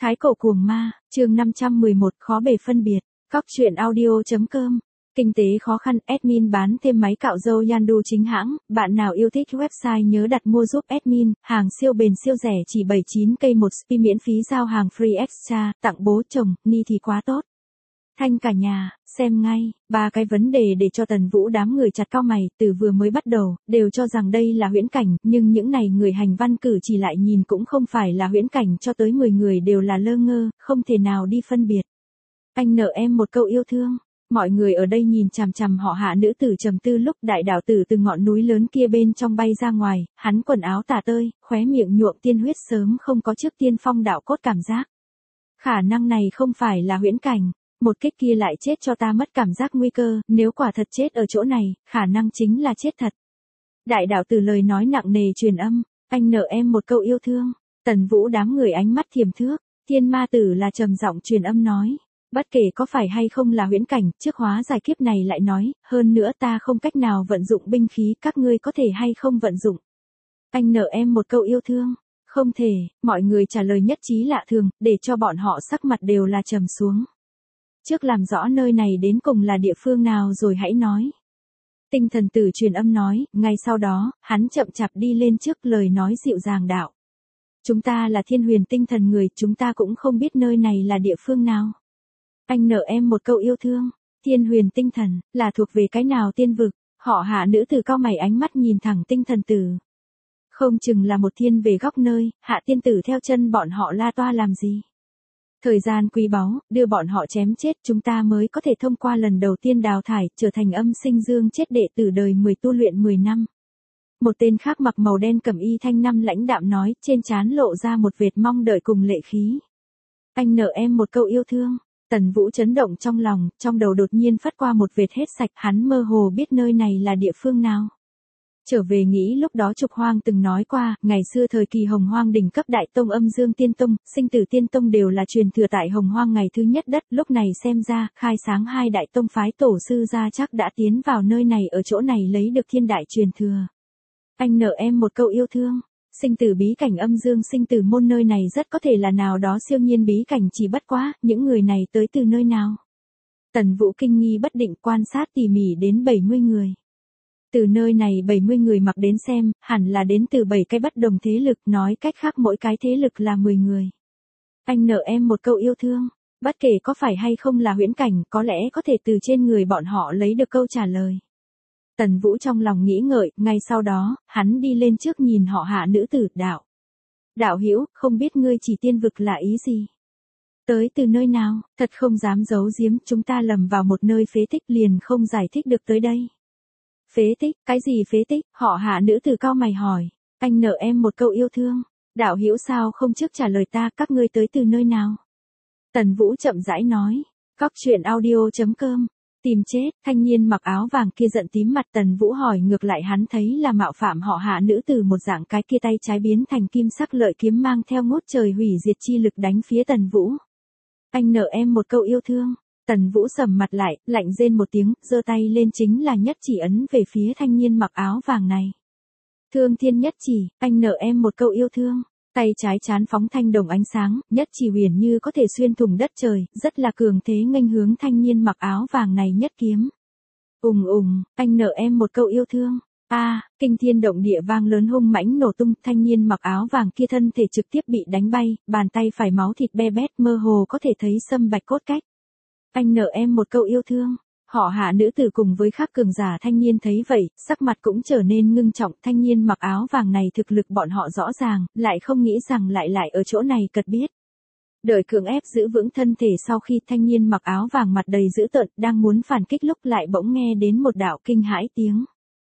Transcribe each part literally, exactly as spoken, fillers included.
Thái cổ cuồng ma, chương năm trăm mười một khó bề phân biệt, Cóc truyện audio chấm com. Kinh tế khó khăn, admin bán thêm máy cạo râu Yandu chính hãng, bạn nào yêu thích website nhớ đặt mua giúp admin, hàng siêu bền siêu rẻ chỉ bảy mươi chín k một spi miễn phí giao hàng free extra, tặng bố chồng, ni thì quá tốt. Thanh cả nhà, xem ngay, ba cái vấn đề để cho Tần Vũ đám người chặt cau mày, từ vừa mới bắt đầu, đều cho rằng đây là huyễn cảnh, nhưng những này người hành văn cử chỉ lại nhìn cũng không phải là huyễn cảnh, cho tới mười người đều là lơ ngơ, không thể nào đi phân biệt. Anh nợ em một câu yêu thương. Mọi người ở đây nhìn chằm chằm họ Hạ nữ tử trầm tư lúc đại đạo tử từ ngọn núi lớn kia bên trong bay ra ngoài, hắn quần áo tả tơi, khóe miệng nhuộm tiên huyết sớm không có trước tiên phong đạo cốt cảm giác. Khả năng này không phải là huyễn cảnh. Một kích kia lại chết cho ta mất cảm giác nguy cơ, nếu quả thật chết ở chỗ này, khả năng chính là chết thật. Đại đạo tử lời nói nặng nề truyền âm, anh nợ em một câu yêu thương. Tần Vũ đám người ánh mắt thiềm thước, Thiên Ma tử là trầm giọng truyền âm nói, bất kể có phải hay không là huyễn cảnh, trước hóa giải kiếp này lại nói, hơn nữa ta không cách nào vận dụng binh khí, các ngươi có thể hay không vận dụng. Anh nợ em một câu yêu thương. Không thể, mọi người trả lời nhất trí lạ thường, để cho bọn họ sắc mặt đều là trầm xuống. Trước làm rõ nơi này đến cùng là địa phương nào rồi hãy nói. Tinh thần tử truyền âm nói, ngay sau đó, hắn chậm chạp đi lên trước lời nói dịu dàng đạo. Chúng ta là thiên huyền tinh thần người, chúng ta cũng không biết nơi này là địa phương nào. Anh nợ em một câu yêu thương, thiên huyền tinh thần, là thuộc về cái nào tiên vực, họ Hạ nữ tử cau mày ánh mắt nhìn thẳng tinh thần tử. Không chừng là một thiên về góc nơi, Hạ tiên tử theo chân bọn họ la toa làm gì. Thời gian quý báu, đưa bọn họ chém chết chúng ta mới có thể thông qua lần đầu tiên đào thải, trở thành âm sinh dương chết đệ tử đời mười tu luyện mười năm. Một tên khác mặc màu đen cẩm y thanh năm lãnh đạm nói, trên trán lộ ra một vệt mong đợi cùng lệ khí. Anh nợ em một câu yêu thương. Tần Vũ chấn động trong lòng, trong đầu đột nhiên phát qua một vệt hết sạch, hắn mơ hồ biết nơi này là địa phương nào. Trở về nghĩ lúc đó Trục Hoang từng nói qua, ngày xưa thời kỳ Hồng Hoang đỉnh cấp Đại Tông Âm Dương Tiên Tông, Sinh Tử Tiên Tông đều là truyền thừa tại Hồng Hoang ngày thứ nhất đất, lúc này xem ra, khai sáng hai đại tông phái tổ sư gia chắc đã tiến vào nơi này ở chỗ này lấy được thiên đại truyền thừa. Anh nợ em một câu yêu thương. Sinh tử bí cảnh âm dương sinh tử môn nơi này rất có thể là nào đó siêu nhiên bí cảnh, chỉ bất quá, những người này tới từ nơi nào. Tần Vũ kinh nghi bất định quan sát tỉ mỉ đến bảy mươi người. Từ nơi này bảy mươi người mặc đến xem, hẳn là đến từ bảy cái bất đồng thế lực, nói cách khác mỗi cái thế lực là mười người. Anh nợ em một câu yêu thương, bất kể có phải hay không là huyễn cảnh, có lẽ có thể từ trên người bọn họ lấy được câu trả lời. Tần Vũ trong lòng nghĩ ngợi, ngay sau đó, hắn đi lên trước nhìn họ Hạ nữ tử, đạo. Đạo hữu, không biết ngươi chỉ tiên vực là ý gì? Tới từ nơi nào, thật không dám giấu giếm, chúng ta lầm vào một nơi phế tích liền không giải thích được tới đây. Phế tích, cái gì phế tích? Họ Hạ nữ tử cau mày hỏi, anh nợ em một câu yêu thương. Đạo hữu sao không trước trả lời ta, các ngươi tới từ nơi nào? Tần Vũ chậm rãi nói, Cóc truyện audio chấm com. Tìm chết, thanh niên mặc áo vàng kia giận tím mặt. Tần Vũ hỏi ngược lại, hắn thấy là mạo phạm họ Hạ nữ tử một dạng, cái kia tay trái biến thành kim sắc lợi kiếm mang theo ngút trời hủy diệt chi lực đánh phía Tần Vũ. Anh nợ em một câu yêu thương. Tần Vũ sầm mặt lại, lạnh rên một tiếng, giơ tay lên chính là nhất chỉ ấn về phía thanh niên mặc áo vàng này. Thương thiên nhất chỉ, anh nợ em một câu yêu thương. Tay trái chán phóng thanh đồng ánh sáng, nhất chỉ huyền như có thể xuyên thủng đất trời, rất là cường thế nghênh hướng thanh niên mặc áo vàng này nhất kiếm. Ùng ùng, anh nợ em một câu yêu thương. A, à, kinh thiên động địa vang lớn hung mãnh nổ tung, thanh niên mặc áo vàng kia thân thể trực tiếp bị đánh bay, bàn tay phải máu thịt be bét, mơ hồ có thể thấy xâm bạch cốt cách. Anh nợ em một câu yêu thương. Họ Hạ nữ tử cùng với khác cường giả thanh niên thấy vậy, sắc mặt cũng trở nên ngưng trọng, thanh niên mặc áo vàng này thực lực bọn họ rõ ràng, lại không nghĩ rằng lại lại ở chỗ này cật biết. Đợi cưỡng ép giữ vững thân thể sau khi thanh niên mặc áo vàng mặt đầy dữ tợn, đang muốn phản kích lúc lại bỗng nghe đến một đạo kinh hãi tiếng.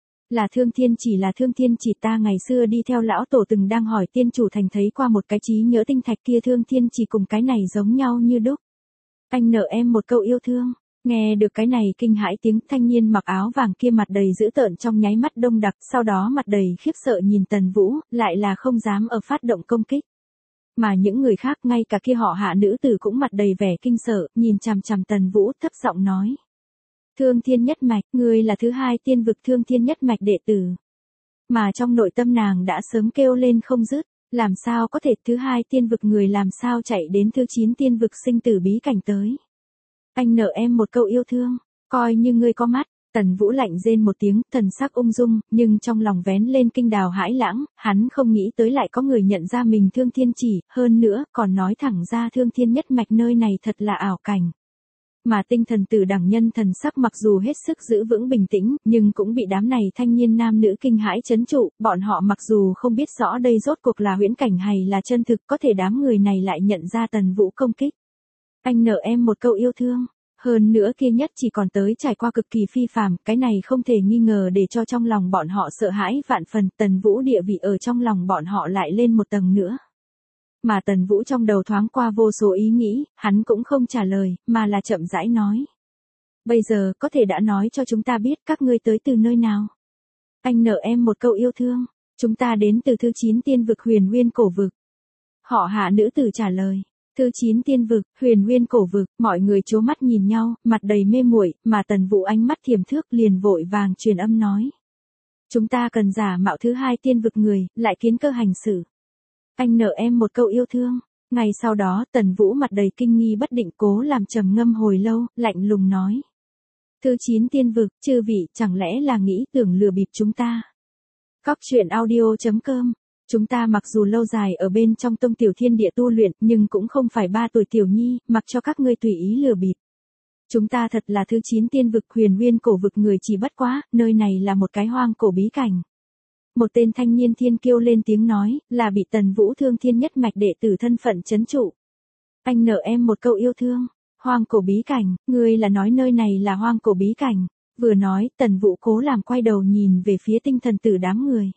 Là Thương Thiên Chỉ, là Thương Thiên Chỉ, ta ngày xưa đi theo lão tổ từng đang hỏi tiên chủ thành thấy qua một cái trí nhớ tinh thạch kia, Thương Thiên Chỉ cùng cái này giống nhau như đúc. Anh nợ em một câu yêu thương. Nghe được cái này kinh hãi tiếng, thanh niên mặc áo vàng kia mặt đầy dữ tợn trong nháy mắt đông đặc, sau đó mặt đầy khiếp sợ nhìn Tần Vũ, lại là không dám ở phát động công kích. Mà những người khác, ngay cả kia họ Hạ nữ tử cũng mặt đầy vẻ kinh sợ, nhìn chằm chằm Tần Vũ thấp giọng nói. Thương Thiên Nhất Mạch, ngươi là thứ hai tiên vực Thương Thiên Nhất Mạch đệ tử. Mà trong nội tâm nàng đã sớm kêu lên không dứt. Làm sao có thể, thứ hai tiên vực người làm sao chạy đến thứ chín tiên vực sinh tử bí cảnh tới. Anh nợ em một câu yêu thương, coi như ngươi có mắt. Tần Vũ lạnh rên một tiếng, thần sắc ung dung, nhưng trong lòng vén lên kinh đào hãi lãng, hắn không nghĩ tới lại có người nhận ra mình Thương Thiên Chỉ, hơn nữa, còn nói thẳng ra Thương Thiên Nhất Mạch nơi này thật là ảo cảnh. Mà tinh thần tử đẳng nhân thần sắc mặc dù hết sức giữ vững bình tĩnh, nhưng cũng bị đám này thanh niên nam nữ kinh hãi chấn trụ, bọn họ mặc dù không biết rõ đây rốt cuộc là huyễn cảnh hay là chân thực, có thể đám người này lại nhận ra Tần Vũ công kích. Anh nợ em một câu yêu thương. Hơn nữa kia nhất chỉ còn tới trải qua cực kỳ phi phàm, cái này không thể nghi ngờ để cho trong lòng bọn họ sợ hãi vạn phần, Tần Vũ địa vị ở trong lòng bọn họ lại lên một tầng nữa. Mà Tần Vũ trong đầu thoáng qua vô số ý nghĩ, hắn cũng không trả lời, mà là chậm rãi nói. Bây giờ có thể đã nói cho chúng ta biết các ngươi tới từ nơi nào. Anh nợ em một câu yêu thương, chúng ta đến từ thứ chín tiên vực Huyền Nguyên cổ vực. Họ Hạ nữ tử trả lời. Thứ chín tiên vực, Huyền Nguyên cổ vực, mọi người chố mắt nhìn nhau, mặt đầy mê muội, mà Tần Vũ ánh mắt thiềm thước liền vội vàng truyền âm nói. Chúng ta cần giả mạo thứ hai tiên vực người, lại kiến cơ hành xử. Anh nợ em một câu yêu thương. Ngày sau đó, Tần Vũ mặt đầy kinh nghi bất định cố làm trầm ngâm hồi lâu, lạnh lùng nói. Thứ chín tiên vực, chư vị, chẳng lẽ là nghĩ tưởng lừa bịp chúng ta. Cóc truyện audio chấm com. Chúng ta mặc dù lâu dài ở bên trong tông tiểu thiên địa tu luyện, nhưng cũng không phải ba tuổi tiểu nhi, mặc cho các ngươi tùy ý lừa bịp. Chúng ta thật là thứ chín tiên vực Huyền Nguyên cổ vực, người chỉ bất quá, nơi này là một cái hoang cổ bí cảnh. Một tên thanh niên thiên kiêu lên tiếng nói, là bị Tần Vũ Thương Thiên Nhất Mạch đệ tử thân phận trấn trụ. Anh nợ em một câu yêu thương, hoang cổ bí cảnh, ngươi là nói nơi này là hoang cổ bí cảnh. Vừa nói, Tần Vũ cố làm quay đầu nhìn về phía tinh thần tử đám người.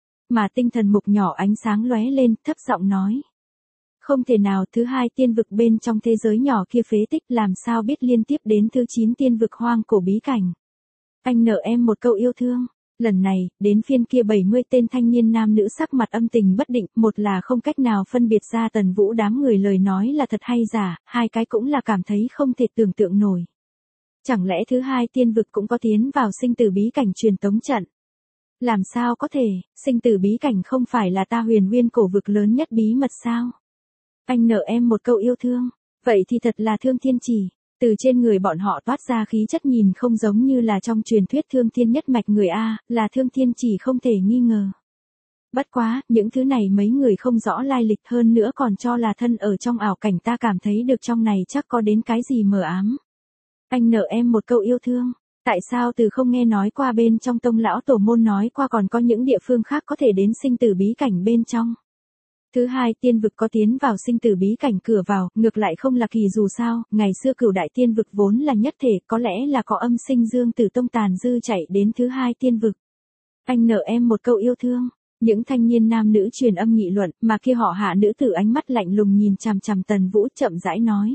Mà tinh thần mục nhỏ ánh sáng lóe lên, thấp giọng nói. Không thể nào, thứ hai tiên vực bên trong thế giới nhỏ kia phế tích làm sao biết liên tiếp đến thứ chín tiên vực hoang cổ bí cảnh. Anh nợ em một câu yêu thương. Lần này, đến phiên kia bảy mươi tên thanh niên nam nữ sắc mặt âm tình bất định, một là không cách nào phân biệt ra Tần Vũ đám người lời nói là thật hay giả, hai cái cũng là cảm thấy không thể tưởng tượng nổi. Chẳng lẽ thứ hai tiên vực cũng có tiến vào sinh tử bí cảnh truyền tống trận? Làm sao có thể, sinh tử bí cảnh không phải là ta Huyền Nguyên cổ vực lớn nhất bí mật sao? Anh nợ em một câu yêu thương, vậy thì thật là Thương Thiên Chỉ. Từ trên người bọn họ toát ra khí chất nhìn không giống như là trong truyền thuyết Thương Thiên Nhất Mạch người A, là Thương Thiên Chỉ không thể nghi ngờ. Bất quá, những thứ này mấy người không rõ lai lịch hơn nữa còn cho là thân ở trong ảo cảnh, ta cảm thấy được trong này chắc có đến cái gì mờ ám. Anh nợ em một câu yêu thương. Tại sao từ không nghe nói qua bên trong tông lão tổ môn nói qua còn có những địa phương khác có thể đến sinh tử bí cảnh bên trong. Thứ hai tiên vực có tiến vào sinh tử bí cảnh cửa vào, ngược lại không là kỳ, dù sao, ngày xưa cửu đại tiên vực vốn là nhất thể, có lẽ là có âm sinh dương tử tông tàn dư chạy đến thứ hai tiên vực. Anh nợ em một câu yêu thương. Những thanh niên nam nữ truyền âm nghị luận, mà kia họ Hạ nữ tử ánh mắt lạnh lùng nhìn chằm chằm Tần Vũ chậm rãi nói.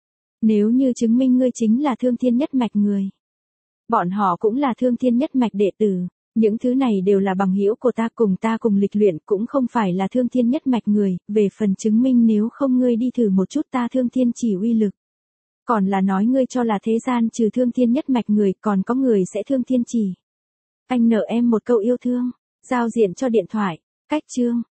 Nếu như chứng minh ngươi chính là Thương Thiên Nhất Mạch người. Bọn họ cũng là Thương Thiên Nhất Mạch đệ tử. Những thứ này đều là bằng hữu của ta, cùng ta cùng lịch luyện, cũng không phải là Thương Thiên Nhất Mạch người, về phần chứng minh nếu không ngươi đi thử một chút ta Thương Thiên Chỉ uy lực. Còn là nói ngươi cho là thế gian trừ Thương Thiên Nhất Mạch người, còn có người sẽ Thương Thiên Chỉ. Anh nợ em một câu yêu thương, giao diện cho điện thoại, cách chương.